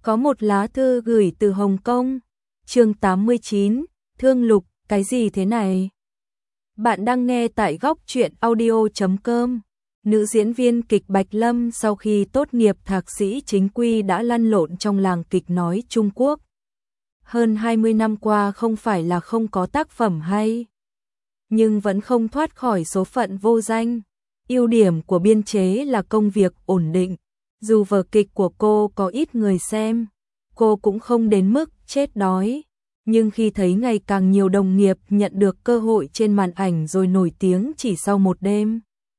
Có một lá thư gửi từ Hồng Kông. Chương 89, Thương Lục, cái gì thế này? Bạn đang nghe tại góc truyện audio.com. Nữ diễn viên kịch Bạch Lâm sau khi tốt nghiệp thạc sĩ chính quy đã lăn lộn trong làng kịch nói Trung Quốc. Hơn 20 năm qua không phải là không có tác phẩm hay, nhưng vẫn không thoát khỏi số phận vô danh. Ưu điểm của biên chế là công việc ổn định. Dù vở kịch của cô có ít người xem, cô cũng không đến mức chết đói. Nhưng khi thấy ngày càng nhiều đồng nghiệp nhận được cơ hội trên màn ảnh rồi nổi tiếng chỉ sau một đêm,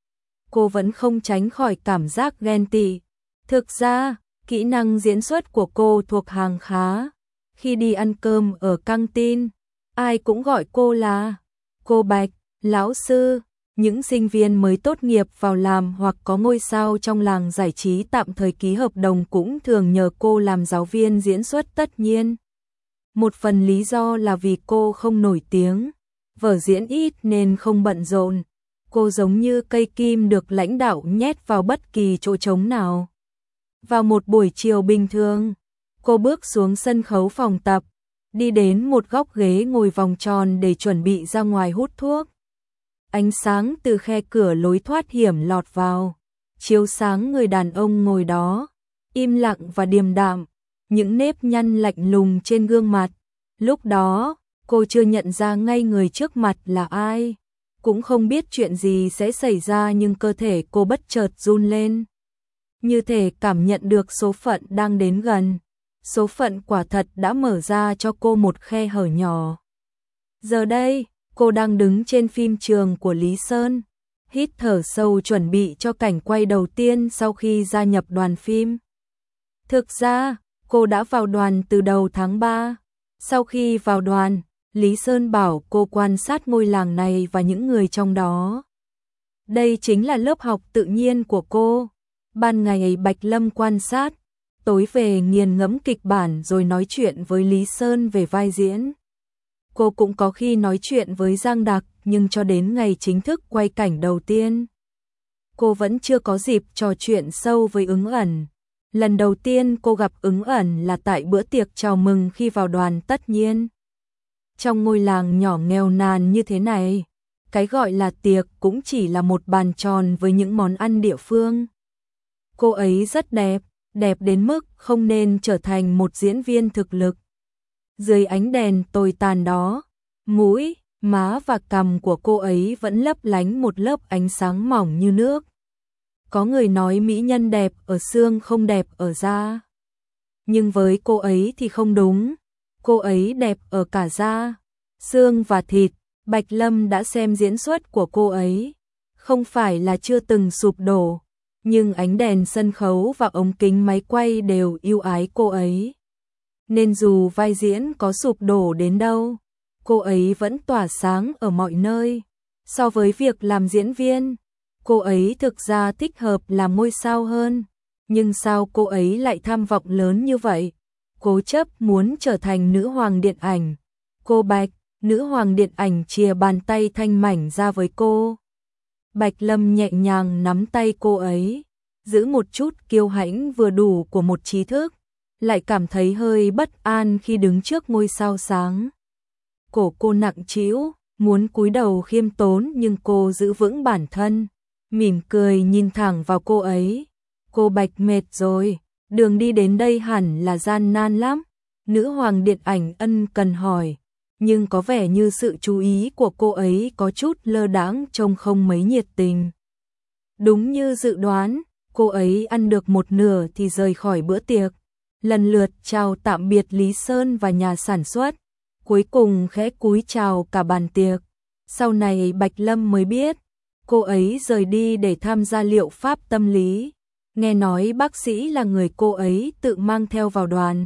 cô vẫn không tránh khỏi cảm giác ghen tị. Thực ra, kỹ năng diễn xuất của cô thuộc hàng khá. Khi đi ăn cơm ở căng tin, ai cũng gọi cô là cô Bạch, lão sư. Những sinh viên mới tốt nghiệp vào làm hoặc có ngôi sao trong làng giải trí tạm thời ký hợp đồng cũng thường nhờ cô làm giáo viên diễn xuất. Tất nhiên, một phần lý do là vì cô không nổi tiếng, vở diễn ít nên không bận rộn. Cô giống như cây kim được lãnh đạo nhét vào bất kỳ chỗ trống nào. Vào một buổi chiều bình thường, cô bước xuống sân khấu phòng tập, đi đến một góc ghế ngồi vòng tròn để chuẩn bị ra ngoài hút thuốc. Ánh sáng từ khe cửa lối thoát hiểm lọt vào, chiếu sáng người đàn ông ngồi đó, im lặng và điềm đạm, những nếp nhăn lạnh lùng trên gương mặt. Lúc đó, cô chưa nhận ra ngay người trước mặt là ai, cũng không biết chuyện gì sẽ xảy ra, nhưng cơ thể cô bất chợt run lên. Như thể cảm nhận được số phận đang đến gần. Số phận quả thật đã mở ra cho cô một khe hở nhỏ. Giờ đây, cô đang đứng trên phim trường của Lý Sơn, hít thở sâu chuẩn bị cho cảnh quay đầu tiên sau khi gia nhập đoàn phim. Thực ra, cô đã vào đoàn từ đầu tháng 3. Sau khi vào đoàn, Lý Sơn bảo cô quan sát ngôi làng này và những người trong đó. Đây chính là lớp học tự nhiên của cô. Ban ngày Bạch Lâm quan sát, tối về nghiền ngẫm kịch bản rồi nói chuyện với Lý Sơn về vai diễn. Cô cũng có khi nói chuyện với Giang Đặc, nhưng cho đến ngày chính thức quay cảnh đầu tiên, cô vẫn chưa có dịp trò chuyện sâu với Ứng Ẩn. Lần đầu tiên cô gặp Ứng Ẩn là tại bữa tiệc chào mừng khi vào đoàn. Tất nhiên, trong ngôi làng nhỏ nghèo nàn như thế này, cái gọi là tiệc cũng chỉ là một bàn tròn với những món ăn địa phương. Cô ấy rất đẹp, đẹp đến mức không nên trở thành một diễn viên thực lực. Dưới ánh đèn tồi tàn đó, mũi, má và cằm của cô ấy vẫn lấp lánh một lớp ánh sáng mỏng như nước. Có người nói mỹ nhân đẹp ở xương không đẹp ở da. Nhưng với cô ấy thì không đúng. Cô ấy đẹp ở cả da, xương và thịt. Bạch Lâm đã xem diễn xuất của cô ấy. Không phải là chưa từng sụp đổ, nhưng ánh đèn sân khấu và ống kính máy quay đều yêu ái cô ấy. Nên dù vai diễn có sụp đổ đến đâu, cô ấy vẫn tỏa sáng ở mọi nơi. So với việc làm diễn viên, cô ấy thực ra thích hợp làm ngôi sao hơn. Nhưng sao cô ấy lại tham vọng lớn như vậy? Cố chấp muốn trở thành nữ hoàng điện ảnh. Cô Bạch, nữ hoàng điện ảnh chìa bàn tay thanh mảnh ra với cô. Bạch Lâm nhẹ nhàng nắm tay cô ấy, giữ một chút kiêu hãnh vừa đủ của một trí thức, lại cảm thấy hơi bất an khi đứng trước ngôi sao sáng. Cổ cô nặng trĩu, muốn cúi đầu khiêm tốn nhưng cô giữ vững bản thân, mỉm cười nhìn thẳng vào cô ấy. Cô Bạch mệt rồi, đường đi đến đây hẳn là gian nan lắm. Nữ hoàng điện ảnh ân cần hỏi, nhưng có vẻ như sự chú ý của cô ấy có chút lơ đãng, trông không mấy nhiệt tình. Đúng như dự đoán, cô ấy ăn được một nửa thì rời khỏi bữa tiệc, lần lượt chào tạm biệt Lý Sơn và nhà sản xuất, cuối cùng khẽ cúi chào cả bàn tiệc. Sau này Bạch Lâm mới biết, cô ấy rời đi để tham gia liệu pháp tâm lý. Nghe nói bác sĩ là người cô ấy tự mang theo vào đoàn.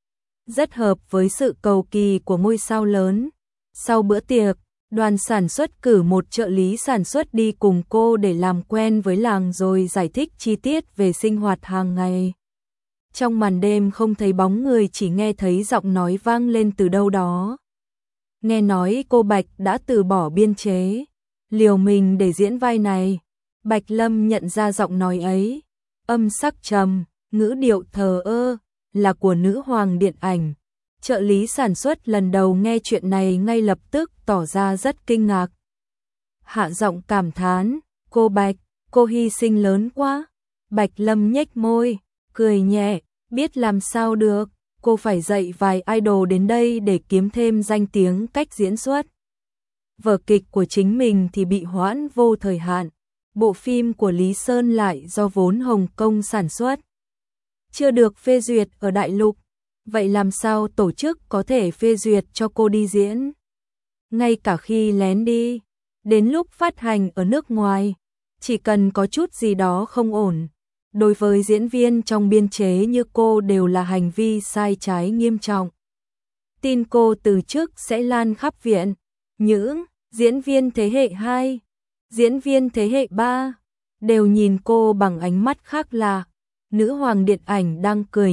Rất hợp với sự cầu kỳ của ngôi sao lớn. Sau bữa tiệc, đoàn sản xuất cử một trợ lý sản xuất đi cùng cô để làm quen với làng rồi giải thích chi tiết về sinh hoạt hàng ngày. Trong màn đêm không thấy bóng người, chỉ nghe thấy giọng nói vang lên từ đâu đó. Nghe nói cô Bạch đã từ bỏ biên chế, liều mình để diễn vai này. Bạch Lâm nhận ra giọng nói ấy, âm sắc trầm, ngữ điệu thờ ơ, là của nữ hoàng điện ảnh. Trợ lý sản xuất lần đầu nghe chuyện này ngay lập tức tỏ ra rất kinh ngạc. Hạ giọng cảm thán, cô Bạch, cô hy sinh lớn quá. Bạch Lâm nhếch môi, cười nhẹ, biết làm sao được, cô phải dạy vài idol đến đây để kiếm thêm danh tiếng cách diễn xuất. Vở kịch của chính mình thì bị hoãn vô thời hạn, bộ phim của Lý Sơn lại do vốn Hồng Kông sản xuất. Chưa được phê duyệt ở đại lục, vậy làm sao tổ chức có thể phê duyệt cho cô đi diễn? Ngay cả khi lén đi, đến lúc phát hành ở nước ngoài, chỉ cần có chút gì đó không ổn, đối với diễn viên trong biên chế như cô đều là hành vi sai trái nghiêm trọng. Tin cô từ chức sẽ lan khắp viện, những diễn viên thế hệ 2, diễn viên thế hệ 3 đều nhìn cô bằng ánh mắt khác lạ. Nữ hoàng điện ảnh đang cười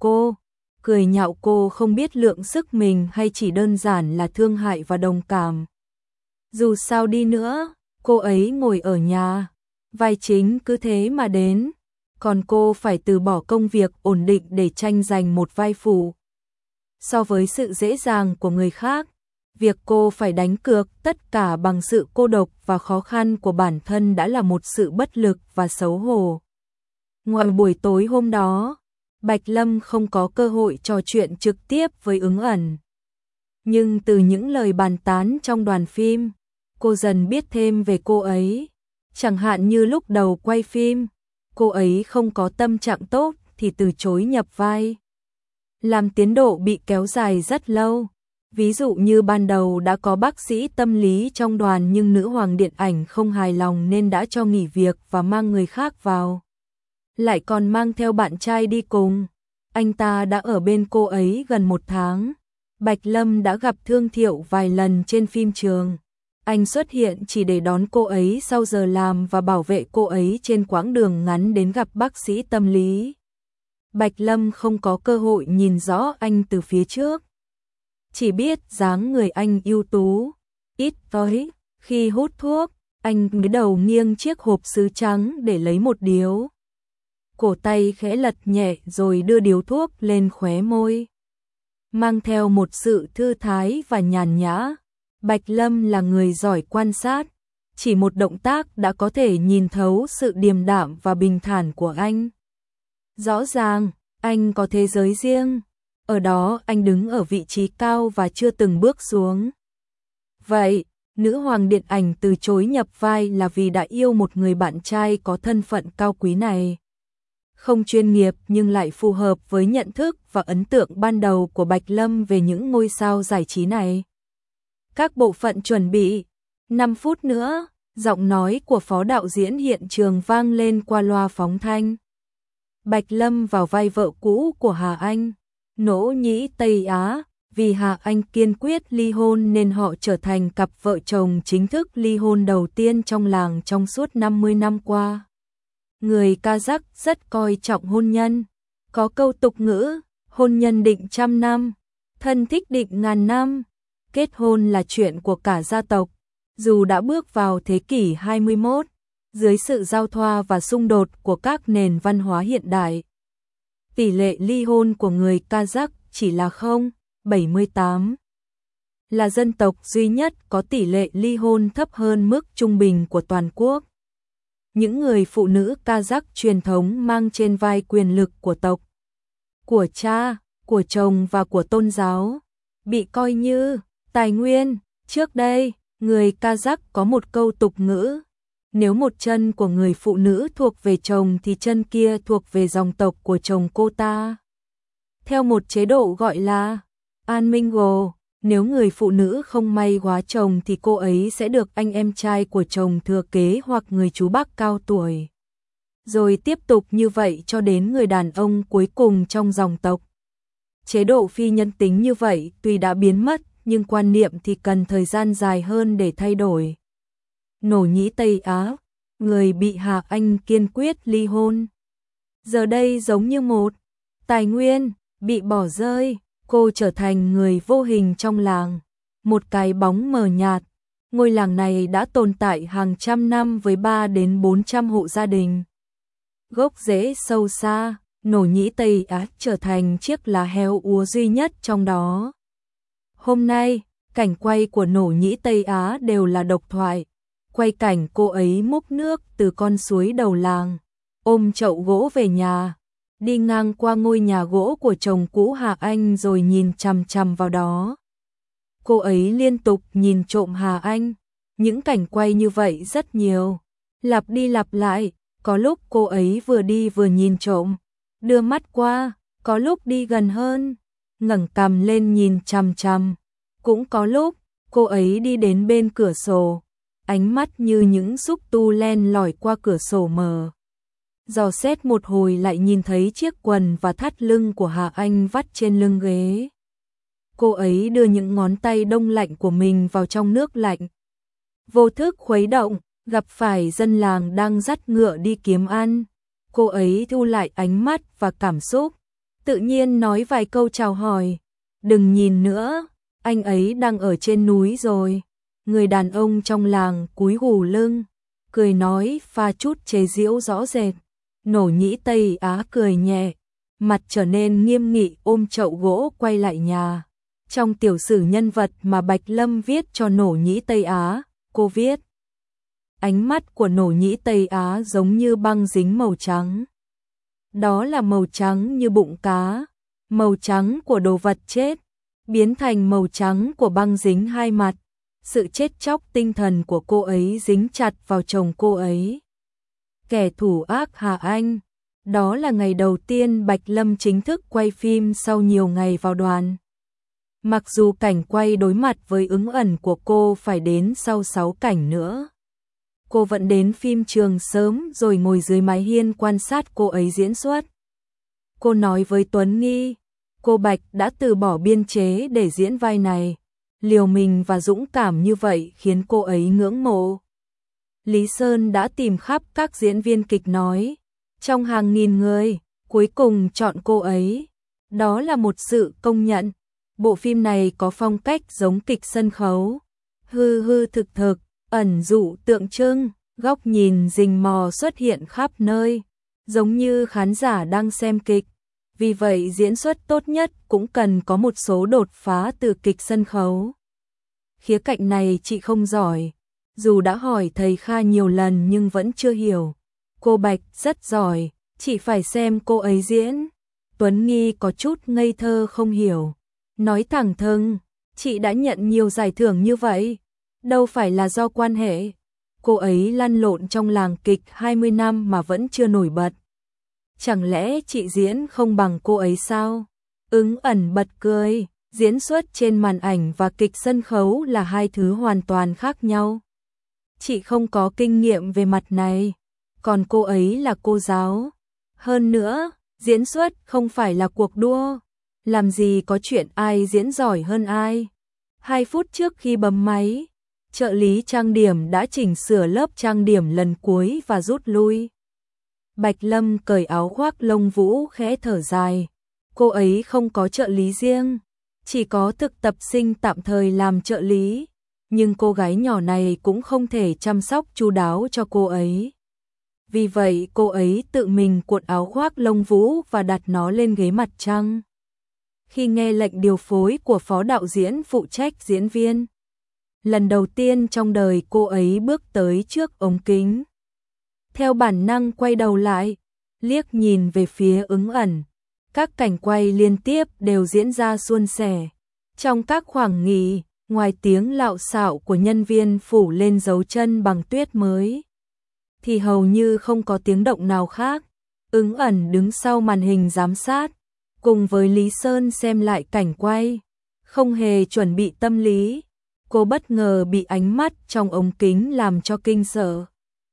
nhạo cô không biết lượng sức mình hay chỉ đơn giản là thương hại và đồng cảm. Dù sao đi nữa, cô ấy ngồi ở nhà, vai chính cứ thế mà đến, còn cô phải từ bỏ công việc ổn định để tranh giành một vai phụ. So với sự dễ dàng của người khác, việc cô phải đánh cược tất cả bằng sự cô độc và khó khăn của bản thân đã là một sự bất lực và xấu hổ. Ngoài buổi tối hôm đó, Bạch Lâm không có cơ hội trò chuyện trực tiếp với Ứng Ẩn. Nhưng từ những lời bàn tán trong đoàn phim, cô dần biết thêm về cô ấy. Chẳng hạn như lúc đầu quay phim, cô ấy không có tâm trạng tốt thì từ chối nhập vai. Làm tiến độ bị kéo dài rất lâu. Ví dụ như ban đầu đã có bác sĩ tâm lý trong đoàn nhưng nữ hoàng điện ảnh không hài lòng nên đã cho nghỉ việc và mang người khác vào. Lại còn mang theo bạn trai đi cùng. Anh ta đã ở bên cô ấy gần 1 tháng. Bạch Lâm đã gặp Thương Thiệu vài lần trên phim trường. Anh xuất hiện chỉ để đón cô ấy sau giờ làm và bảo vệ cô ấy trên quãng đường ngắn đến gặp bác sĩ tâm lý. Bạch Lâm không có cơ hội nhìn rõ anh từ phía trước. Chỉ biết dáng người anh ưu tú, ít tối, khi hút thuốc, anh cúi đầu nghiêng chiếc hộp sứ trắng để lấy một điếu. Cổ tay khẽ lật nhẹ rồi đưa điếu thuốc lên khóe môi. Mang theo một sự thư thái và nhàn nhã. Bạch Lâm là người giỏi quan sát, chỉ một động tác đã có thể nhìn thấu sự điềm đạm và bình thản của anh. Rõ ràng, anh có thế giới riêng, ở đó anh đứng ở vị trí cao và chưa từng bước xuống. Vậy, nữ hoàng điện ảnh từ chối nhập vai là vì đã yêu một người bạn trai có thân phận cao quý này. Không chuyên nghiệp nhưng lại phù hợp với nhận thức và ấn tượng ban đầu của Bạch Lâm về những ngôi sao giải trí này. Các bộ phận chuẩn bị. 5 phút nữa, giọng nói của phó đạo diễn hiện trường vang lên qua loa phóng thanh. Bạch Lâm vào vai vợ cũ của Hà Anh, nỗ nhĩ Tây Á, vì Hà Anh kiên quyết ly hôn nên họ trở thành cặp vợ chồng chính thức ly hôn đầu tiên trong làng trong suốt 50 năm qua. Người Kazakh rất coi trọng hôn nhân, có câu tục ngữ, hôn nhân định 100 năm, thân thích định 1000 năm. Kết hôn là chuyện của cả gia tộc, dù đã bước vào thế kỷ 21, dưới sự giao thoa và xung đột của các nền văn hóa hiện đại. Tỷ lệ ly hôn của người Kazakh chỉ là 0,78. Là dân tộc duy nhất có tỷ lệ ly hôn thấp hơn mức trung bình của toàn quốc. Những người phụ nữ Kazakh truyền thống mang trên vai quyền lực của tộc, của cha, của chồng và của tôn giáo, bị coi như tài nguyên. Trước đây, người Kazakh có một câu tục ngữ, nếu một chân của người phụ nữ thuộc về chồng thì chân kia thuộc về dòng tộc của chồng cô ta. Theo một chế độ gọi là An Minh Gồ, nếu người phụ nữ không may quá chồng thì cô ấy sẽ được anh em trai của chồng thừa kế hoặc người chú bác cao tuổi. Rồi tiếp tục như vậy cho đến người đàn ông cuối cùng trong dòng tộc. Chế độ phi nhân tính như vậy tuy đã biến mất, nhưng quan niệm thì cần thời gian dài hơn để thay đổi. Nỗ nhĩ Tây Á, người bị Hà Anh kiên quyết ly hôn, giờ đây giống như một tài nguyên bị bỏ rơi, cô trở thành người vô hình trong làng, một cái bóng mờ nhạt. Ngôi làng này đã tồn tại hàng trăm năm với 3 đến 400 hộ gia đình. Gốc rễ sâu xa, Nổ Nhĩ Tây Á trở thành chiếc lá heo úa duy nhất trong đó. Hôm nay, cảnh quay của Nổ Nhĩ Tây Á đều là độc thoại. Quay cảnh cô ấy múc nước từ con suối đầu làng, ôm chậu gỗ về nhà, đi ngang qua ngôi nhà gỗ của chồng cũ Hà Anh rồi nhìn chằm chằm vào đó. Cô ấy liên tục nhìn trộm Hà Anh. Những cảnh quay như vậy rất nhiều, lặp đi lặp lại. Có lúc cô ấy vừa đi vừa nhìn trộm, đưa mắt qua, có lúc đi gần hơn, ngẩng cằm lên nhìn chằm chằm. Cũng có lúc, cô ấy đi đến bên cửa sổ, ánh mắt như những xúc tu len lỏi qua cửa sổ mờ. Dò xét một hồi lại nhìn thấy chiếc quần và thắt lưng của Hà Anh vắt trên lưng ghế. Cô ấy đưa những ngón tay đông lạnh của mình vào trong nước lạnh. Vô thức khuấy động, gặp phải dân làng đang dắt ngựa đi kiếm ăn. Cô ấy thu lại ánh mắt và cảm xúc, tự nhiên nói vài câu chào hỏi. Đừng nhìn nữa, anh ấy đang ở trên núi rồi. Người đàn ông trong làng cúi gù lưng, cười nói pha chút chế giễu rõ rệt. Nổ Nhĩ Tây Á cười nhẹ, mặt trở nên nghiêm nghị ôm chậu gỗ quay lại nhà. Trong tiểu sử nhân vật mà Bạch Lâm viết cho Nổ Nhĩ Tây Á, cô viết: ánh mắt của Nổ Nhĩ Tây Á giống như băng dính màu trắng. Đó là màu trắng như bụng cá, màu trắng của đồ vật chết, biến thành màu trắng của băng dính hai mặt. Sự chết chóc tinh thần của cô ấy dính chặt vào chồng cô ấy. Kẻ thù ác Hà Anh. Đó là ngày đầu tiên Bạch Lâm chính thức quay phim sau nhiều ngày vào đoàn. Mặc dù cảnh quay đối mặt với Ứng Ẩn của cô phải đến sau 6 cảnh nữa. Cô vẫn đến phim trường sớm rồi ngồi dưới mái hiên quan sát cô ấy diễn xuất. Cô nói với Tuấn Nghi, cô Bạch đã từ bỏ biên chế để diễn vai này. Liều mình và dũng cảm như vậy khiến cô ấy ngưỡng mộ. Lý Sơn đã tìm khắp các diễn viên kịch nói, trong hàng nghìn người, cuối cùng chọn cô ấy. Đó là một sự công nhận. Bộ phim này có phong cách giống kịch sân khấu. Hư hư thực thực, ẩn dụ tượng trưng, góc nhìn rình mò xuất hiện khắp nơi, giống như khán giả đang xem kịch. Vì vậy diễn xuất tốt nhất cũng cần có một số đột phá từ kịch sân khấu. Khía cạnh này chị không giỏi, dù đã hỏi thầy Kha nhiều lần nhưng vẫn chưa hiểu. Cô Bạch rất giỏi, chỉ phải xem cô ấy diễn. Tuấn Nghi có chút ngây thơ không hiểu, nói thẳng thừng, chị đã nhận nhiều giải thưởng như vậy, đâu phải là do quan hệ. Cô ấy lăn lộn trong làng kịch 20 năm mà vẫn chưa nổi bật. Chẳng lẽ chị diễn không bằng cô ấy sao? Ứng Ẩn bật cười, diễn xuất trên màn ảnh và kịch sân khấu là hai thứ hoàn toàn khác nhau. Chị không có kinh nghiệm về mặt này, còn cô ấy là cô giáo. Hơn nữa, diễn xuất không phải là cuộc đua, làm gì có chuyện ai diễn giỏi hơn ai. 2 phút trước khi bấm máy, trợ lý trang điểm đã chỉnh sửa lớp trang điểm lần cuối và rút lui. Bạch Lâm cởi áo khoác lông vũ khẽ thở dài. Cô ấy không có trợ lý riêng, chỉ có thực tập sinh tạm thời làm trợ lý. Nhưng cô gái nhỏ này cũng không thể chăm sóc chu đáo cho cô ấy. Vì vậy cô ấy tự mình cuộn áo khoác lông vũ và đặt nó lên ghế mặt trăng. Khi nghe lệnh điều phối của phó đạo diễn phụ trách diễn viên, lần đầu tiên trong đời cô ấy bước tới trước ống kính. Theo bản năng quay đầu lại, liếc nhìn về phía Ứng Ẩn. Các cảnh quay liên tiếp đều diễn ra suôn sẻ. Trong các khoảng nghỉ, ngoài tiếng lạo xạo của nhân viên phủ lên dấu chân bằng tuyết mới, thì hầu như không có tiếng động nào khác. Ứng Ẩn đứng sau màn hình giám sát, cùng với Lý Sơn xem lại cảnh quay. Không hề chuẩn bị tâm lý, cô bất ngờ bị ánh mắt trong ống kính làm cho kinh sợ.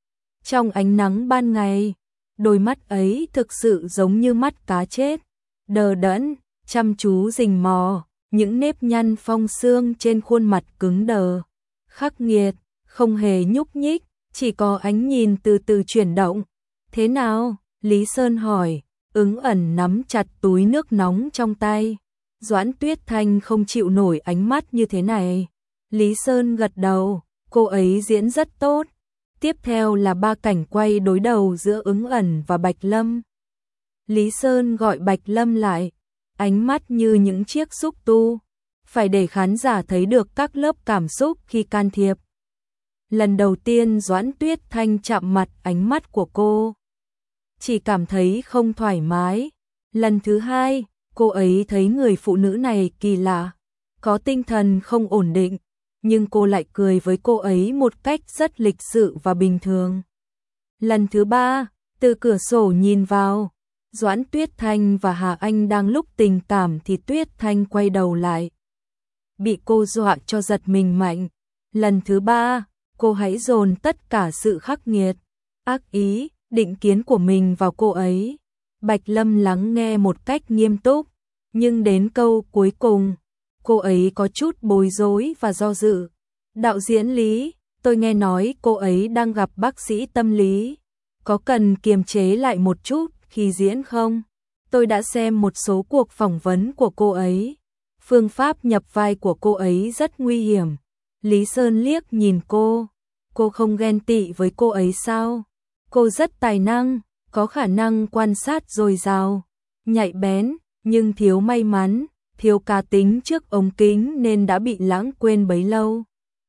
Trong ánh nắng ban ngày, đôi mắt ấy thực sự giống như mắt cá chết, đờ đẫn, chăm chú rình mò, những nếp nhăn phong xương trên khuôn mặt cứng đờ, khắc nghiệt, không hề nhúc nhích, chỉ có ánh nhìn từ từ chuyển động. Thế nào? Lý Sơn hỏi. Ứng Ẩn nắm chặt túi nước nóng trong tay. Doãn Tuyết Thanh không chịu nổi ánh mắt như thế này. Lý Sơn gật đầu, cô ấy diễn rất tốt. Tiếp theo là 3 cảnh quay đối đầu giữa Ứng Ẩn và Bạch Lâm. Lý Sơn gọi Bạch Lâm lại, ánh mắt như những chiếc xúc tu, phải để khán giả thấy được các lớp cảm xúc khi can thiệp. Lần đầu tiên Doãn Tuyết Thanh chạm mặt, ánh mắt của cô chỉ cảm thấy không thoải mái. Lần thứ hai, cô ấy thấy người phụ nữ này kỳ lạ, có tinh thần không ổn định, nhưng cô lại cười với cô ấy một cách rất lịch sự và bình thường. Lần thứ ba, từ cửa sổ nhìn vào, Doãn Tuyết Thanh và Hà Anh đang lúc tình cảm thì Tuyết Thanh quay đầu lại. Bị cô dọa cho giật mình mạnh. Lần thứ ba, cô hãy dồn tất cả sự khắc nghiệt, ác ý, định kiến của mình vào cô ấy. Bạch Lâm lắng nghe một cách nghiêm túc, nhưng đến câu cuối cùng, cô ấy có chút bối rối và do dự. Đạo diễn Lý, tôi nghe nói cô ấy đang gặp bác sĩ tâm lý, có cần kiềm chế lại một chút khi diễn không? Tôi đã xem một số cuộc phỏng vấn của cô ấy. Phương pháp nhập vai của cô ấy rất nguy hiểm. Lý Sơn liếc nhìn cô không ghen tị với cô ấy sao? Cô rất tài năng, có khả năng quan sát dồi dào, nhạy bén, nhưng thiếu may mắn, thiếu cá tính trước ống kính nên đã bị lãng quên bấy lâu.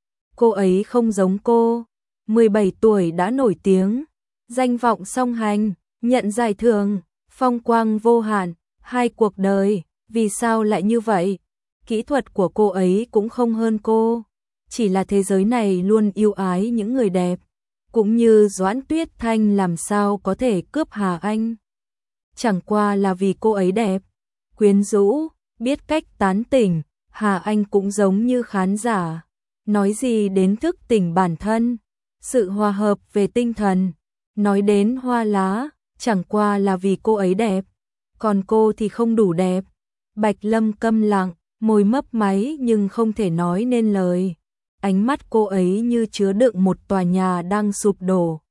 Cô ấy không giống cô, 17 tuổi đã nổi tiếng, danh vọng song hành, nhận giải thưởng, phong quang vô hạn, 2 cuộc đời, vì sao lại như vậy? Kỹ thuật của cô ấy cũng không hơn cô, chỉ là thế giới này luôn yêu ái những người đẹp, cũng như Doãn Tuyết Thanh làm sao có thể cướp Hà Anh. Chẳng qua là vì cô ấy đẹp, quyến rũ, biết cách tán tỉnh. Hà Anh cũng giống như khán giả, nói gì đến thức tỉnh bản thân, sự hòa hợp về tinh thần, nói đến hoa lá, chẳng qua là vì cô ấy đẹp, còn cô thì không đủ đẹp. Bạch Lâm câm lặng, môi mấp máy nhưng không thể nói nên lời. Ánh mắt cô ấy như chứa đựng một tòa nhà đang sụp đổ.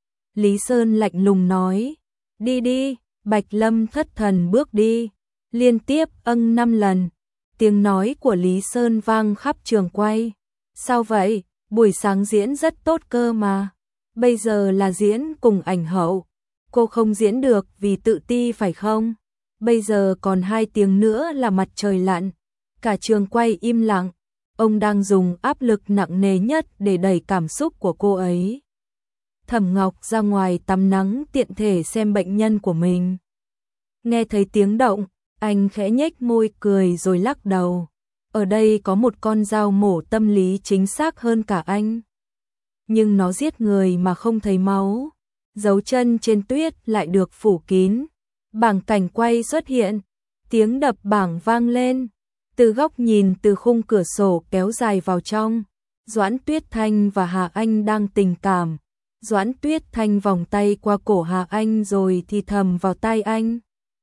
Lý Sơn lạnh lùng nói, đi đi. Bạch Lâm thất thần bước đi, liên tiếp 5 lần. Tiếng nói của Lý Sơn vang khắp trường quay. Sao vậy? Buổi sáng diễn rất tốt cơ mà. Bây giờ là diễn cùng ảnh hậu. Cô không diễn được vì tự ti phải không? Bây giờ còn 2 tiếng nữa là mặt trời lặn. Cả trường quay im lặng. Ông đang dùng áp lực nặng nề nhất để đẩy cảm xúc của cô ấy. Thẩm Ngọc ra ngoài tắm nắng tiện thể xem bệnh nhân của mình. Nghe thấy tiếng động, anh khẽ nhếch môi cười rồi lắc đầu. Ở đây có một con dao mổ tâm lý chính xác hơn cả anh. Nhưng nó giết người mà không thấy máu. Dấu chân trên tuyết lại được phủ kín. Bảng cảnh quay xuất hiện. Tiếng đập bảng vang lên. Từ góc nhìn từ khung cửa sổ kéo dài vào trong. Doãn Tuyết Thanh và Hà Anh đang tình cảm. Doãn Tuyết Thanh vòng tay qua cổ Hà Anh rồi thì thầm vào tai anh.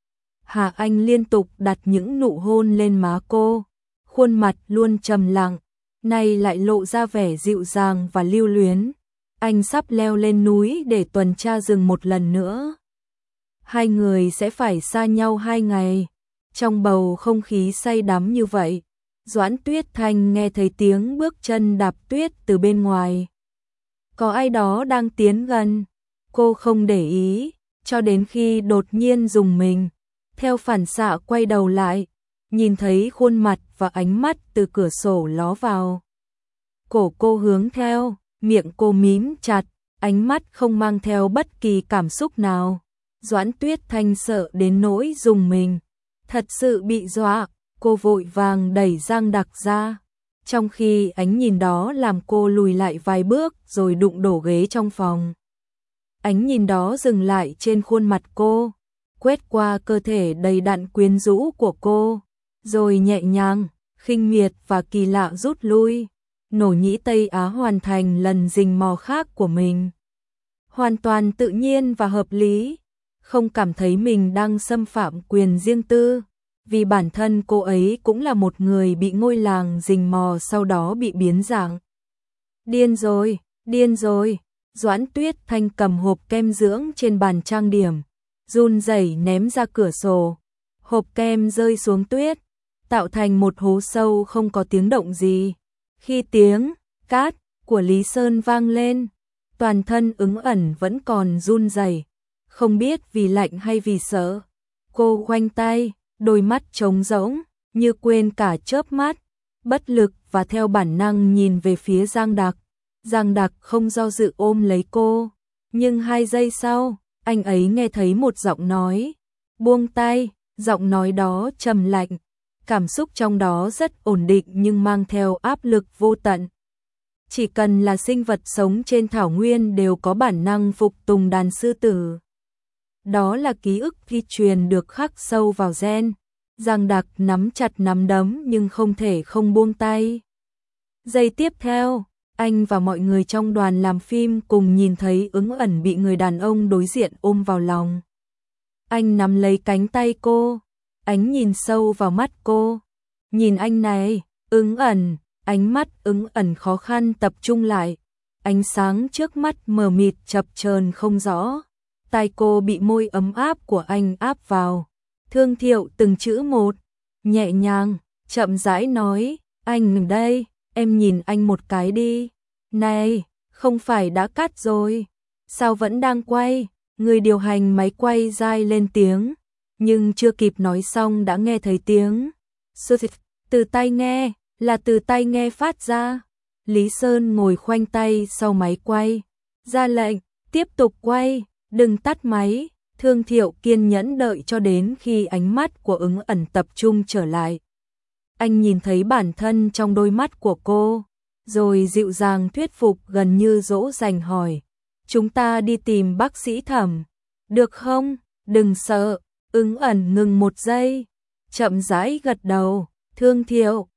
Hà Anh liên tục đặt những nụ hôn lên má cô. Khuôn mặt luôn trầm lặng, nay lại lộ ra vẻ dịu dàng và lưu luyến. Anh sắp leo lên núi để tuần tra rừng một lần nữa. 2 người sẽ phải xa nhau 2 ngày. Trong bầu không khí say đắm như vậy, Doãn Tuyết Thanh nghe thấy tiếng bước chân đạp tuyết từ bên ngoài. Có ai đó đang tiến gần. Cô không để ý, cho đến khi đột nhiên rùng mình. Theo phản xạ quay đầu lại, nhìn thấy khuôn mặt và ánh mắt từ cửa sổ ló vào. Cổ cô hướng theo, miệng cô mím chặt, ánh mắt không mang theo bất kỳ cảm xúc nào. Doãn Tuyết Thanh sợ đến nỗi rùng mình. Thật sự bị dọa, cô vội vàng đẩy Giang Đặc ra. Trong khi ánh nhìn đó làm cô lùi lại vài bước rồi đụng đổ ghế trong phòng. Ánh nhìn đó dừng lại trên khuôn mặt cô, quét qua cơ thể đầy đặn quyến rũ của cô, rồi nhẹ nhàng, khinh miệt và kỳ lạ rút lui. Nổ nhĩ Tây Á hoàn thành lần rình mò khác của mình. Hoàn toàn tự nhiên và hợp lý, không cảm thấy mình đang xâm phạm quyền riêng tư, vì bản thân cô ấy cũng là một người bị ngôi làng rình mò sau đó bị biến dạng. Điên rồi, điên rồi. Doãn Tuyết Thanh cầm hộp kem dưỡng trên bàn trang điểm, run rẩy ném ra cửa sổ. Hộp kem rơi xuống tuyết, tạo thành một hố sâu không có tiếng động gì. Khi tiếng cát của Lý Sơn vang lên, toàn thân ứng ẩn vẫn còn run rẩy, không biết vì lạnh hay vì sợ. Cô khoanh tay, đôi mắt trống rỗng, như quên cả chớp mắt, bất lực và theo bản năng nhìn về phía Giang Đặc. Giang Đặc không do dự ôm lấy cô, nhưng 2 giây sau, anh ấy nghe thấy một giọng nói, buông tay, giọng nói đó trầm lạnh, cảm xúc trong đó rất ổn định nhưng mang theo áp lực vô tận. Chỉ cần là sinh vật sống trên thảo nguyên đều có bản năng phục tùng đàn sư tử. Đó là ký ức di truyền được khắc sâu vào gen. Giang Đặc nắm chặt nắm đấm nhưng không thể không buông tay. Giây tiếp theo, anh và mọi người trong đoàn làm phim cùng nhìn thấy Ứng Ẩn bị người đàn ông đối diện ôm vào lòng. Anh nắm lấy cánh tay cô, ánh nhìn sâu vào mắt cô. Nhìn anh này, Ứng Ẩn, ánh mắt Ứng Ẩn khó khăn tập trung lại. Ánh sáng trước mắt mờ mịt chập chờn không rõ. Tai cô bị môi ấm áp của anh áp vào. Thương Thiệu từng chữ một, nhẹ nhàng, chậm rãi nói, anh đây, em nhìn anh một cái đi. Này, không phải đã cắt rồi, sao vẫn đang quay? Người điều hành máy quay dai lên tiếng, nhưng chưa kịp nói xong đã nghe thấy tiếng từ tai nghe, là từ tai nghe phát ra. Lý Sơn ngồi khoanh tay sau máy quay, ra lệnh, tiếp tục quay, đừng tắt máy. Thương Thiệu kiên nhẫn đợi cho đến khi ánh mắt của Ứng Ẩn tập trung trở lại. Anh nhìn thấy bản thân trong đôi mắt của cô, rồi dịu dàng thuyết phục gần như dỗ dành hỏi. Chúng ta đi tìm bác sĩ Thẩm, được không? Đừng sợ. Ứng Ẩn ngừng 1 giây, chậm rãi gật đầu. Thương Thiệu,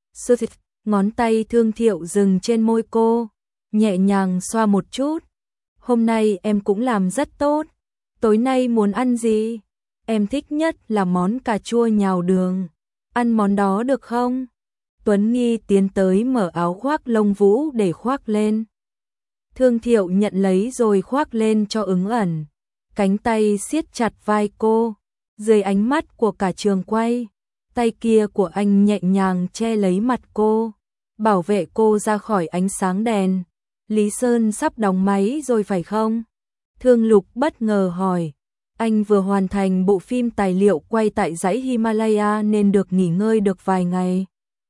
ngón tay Thương Thiệu dừng trên môi cô, nhẹ nhàng xoa một chút. Hôm nay em cũng làm rất tốt. Tối nay muốn ăn gì? Em thích nhất là món cà chua nhào đường. Ăn món đó được không? Tuấn Nghi tiến tới mở áo khoác lông vũ để khoác lên. Thương Thiệu nhận lấy rồi khoác lên cho Ứng Ẩn. Cánh tay siết chặt vai cô. Dưới ánh mắt của cả trường quay, tay kia của anh nhẹ nhàng che lấy mặt cô, bảo vệ cô ra khỏi ánh sáng đèn. Lý Sơn sắp đóng máy rồi phải không? Thương Lục bất ngờ hỏi. Anh vừa hoàn thành bộ phim tài liệu quay tại dãy Himalaya nên được nghỉ ngơi được vài ngày.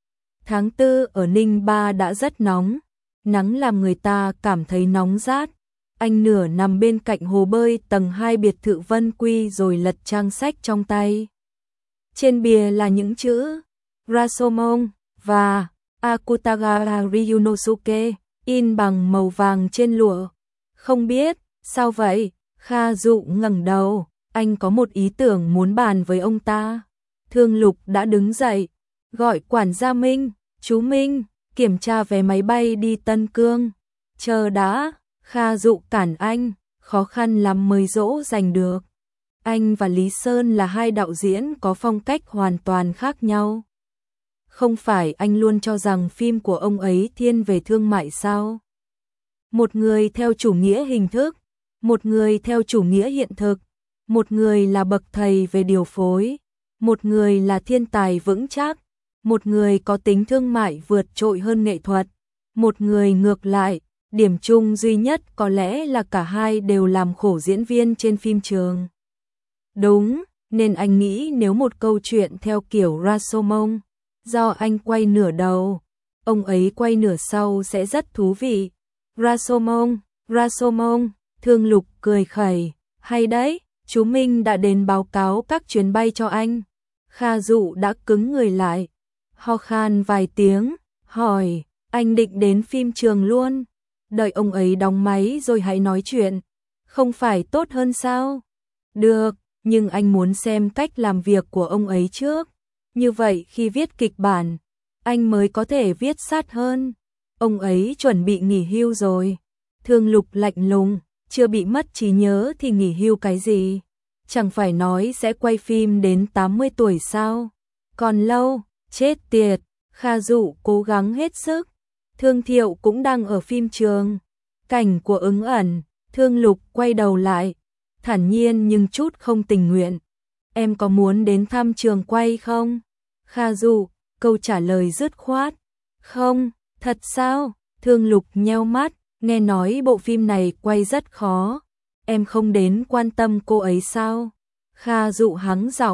Tháng 4 ở Ninh Ba đã rất nóng, nắng làm người ta cảm thấy nóng rát. Anh nửa nằm bên cạnh hồ bơi tầng 2 biệt thự Vân Quy rồi lật trang sách trong tay. Trên bìa là những chữ Rashomon và Akutagara Ryunosuke in bằng màu vàng trên lụa. Không biết, sao vậy? Kha Dụ ngẩng đầu, anh có một ý tưởng muốn bàn với ông ta. Thương Lục đã đứng dậy, gọi quản gia Minh, chú Minh, kiểm tra vé máy bay đi Tân Cương. Chờ đã, Kha Dụ cản anh, khó khăn lắm mới dỗ dành được. Anh và Lý Sơn là 2 đạo diễn có phong cách hoàn toàn khác nhau. Không phải anh luôn cho rằng phim của ông ấy thiên về thương mại sao? Một người theo chủ nghĩa hình thức, một người theo chủ nghĩa hiện thực, một người là bậc thầy về điều phối, một người là thiên tài vững chắc, một người có tính thương mại vượt trội hơn nghệ thuật, một người ngược lại. Điểm chung duy nhất có lẽ là cả hai đều làm khổ diễn viên trên phim trường. Đúng, nên anh nghĩ nếu một câu chuyện theo kiểu Rashomon, do anh quay nửa đầu, ông ấy quay nửa sau sẽ rất thú vị. Rashomon, Thương Lục cười khẩy, hay đấy, chú Minh đã đến báo cáo các chuyến bay cho anh. Kha Dụ đã cứng người lại, ho khan vài tiếng, hỏi, anh định đến phim trường luôn? Đợi ông ấy đóng máy rồi hãy nói chuyện, không phải tốt hơn sao? Được, nhưng anh muốn xem cách làm việc của ông ấy trước. Như vậy khi viết kịch bản, anh mới có thể viết sát hơn. Ông ấy chuẩn bị nghỉ hưu rồi. Thương Lục lạnh lùng, chưa bị mất trí nhớ thì nghỉ hưu cái gì? Chẳng phải nói sẽ quay phim đến 80 tuổi sao? Còn lâu, chết tiệt. Kha Dụ cố gắng hết sức. Thương Thiệu cũng đang ở phim trường. Cảnh của Ứng Ẩn, Thương Lục quay đầu lại, thản nhiên nhưng chút không tình nguyện. Em có muốn đến thăm trường quay không? Kha Dụ, câu trả lời dứt khoát. Không, thật sao? Thương Lục nheo mắt, nghe nói bộ phim này quay rất khó. Em không đến quan tâm cô ấy sao? Kha Dụ hắng giọng,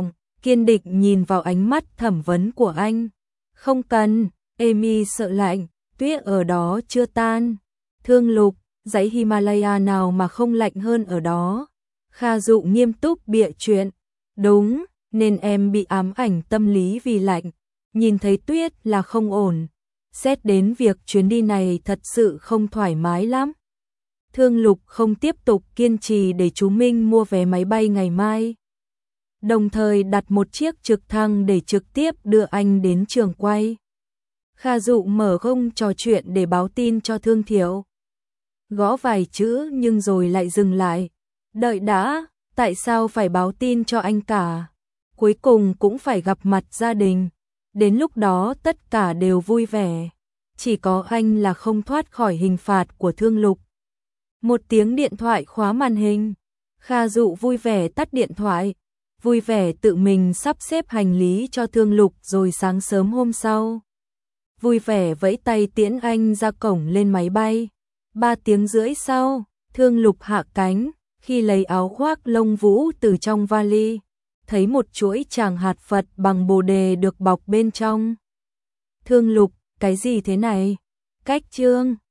kiên định nhìn vào ánh mắt thẩm vấn của anh. Không cần, Amy sợ lạnh, tuyết ở đó chưa tan. Thương Lục, dãy Himalaya nào mà không lạnh hơn ở đó. Kha Dụ nghiêm túc bịa chuyện. Đúng, nên em bị ám ảnh tâm lý vì lạnh. Nhìn thấy tuyết là không ổn. Xét đến việc chuyến đi này thật sự không thoải mái lắm. Thương Lục không tiếp tục kiên trì để chú Minh mua vé máy bay ngày mai. Đồng thời đặt một chiếc trực thăng để trực tiếp đưa anh đến trường quay. Kha Dụ mở gông trò chuyện để báo tin cho Thương Thiệu. Gõ vài chữ nhưng rồi lại dừng lại. Đợi đã, tại sao phải báo tin cho anh cả? Cuối cùng cũng phải gặp mặt gia đình. Đến lúc đó tất cả đều vui vẻ. Chỉ có anh là không thoát khỏi hình phạt của Thương Lục. Một tiếng điện thoại khóa màn hình. Kha Dụ vui vẻ tắt điện thoại. Vui vẻ tự mình sắp xếp hành lý cho Thương Lục rồi sáng sớm hôm sau. Vui vẻ vẫy tay tiễn anh ra cổng lên máy bay. 3 tiếng rưỡi sau, Thương Lục hạ cánh, khi lấy áo khoác lông vũ từ trong vali, thấy một chuỗi tràng hạt Phật bằng bồ đề được bọc bên trong. Thương Lục, cái gì thế này? Cách chương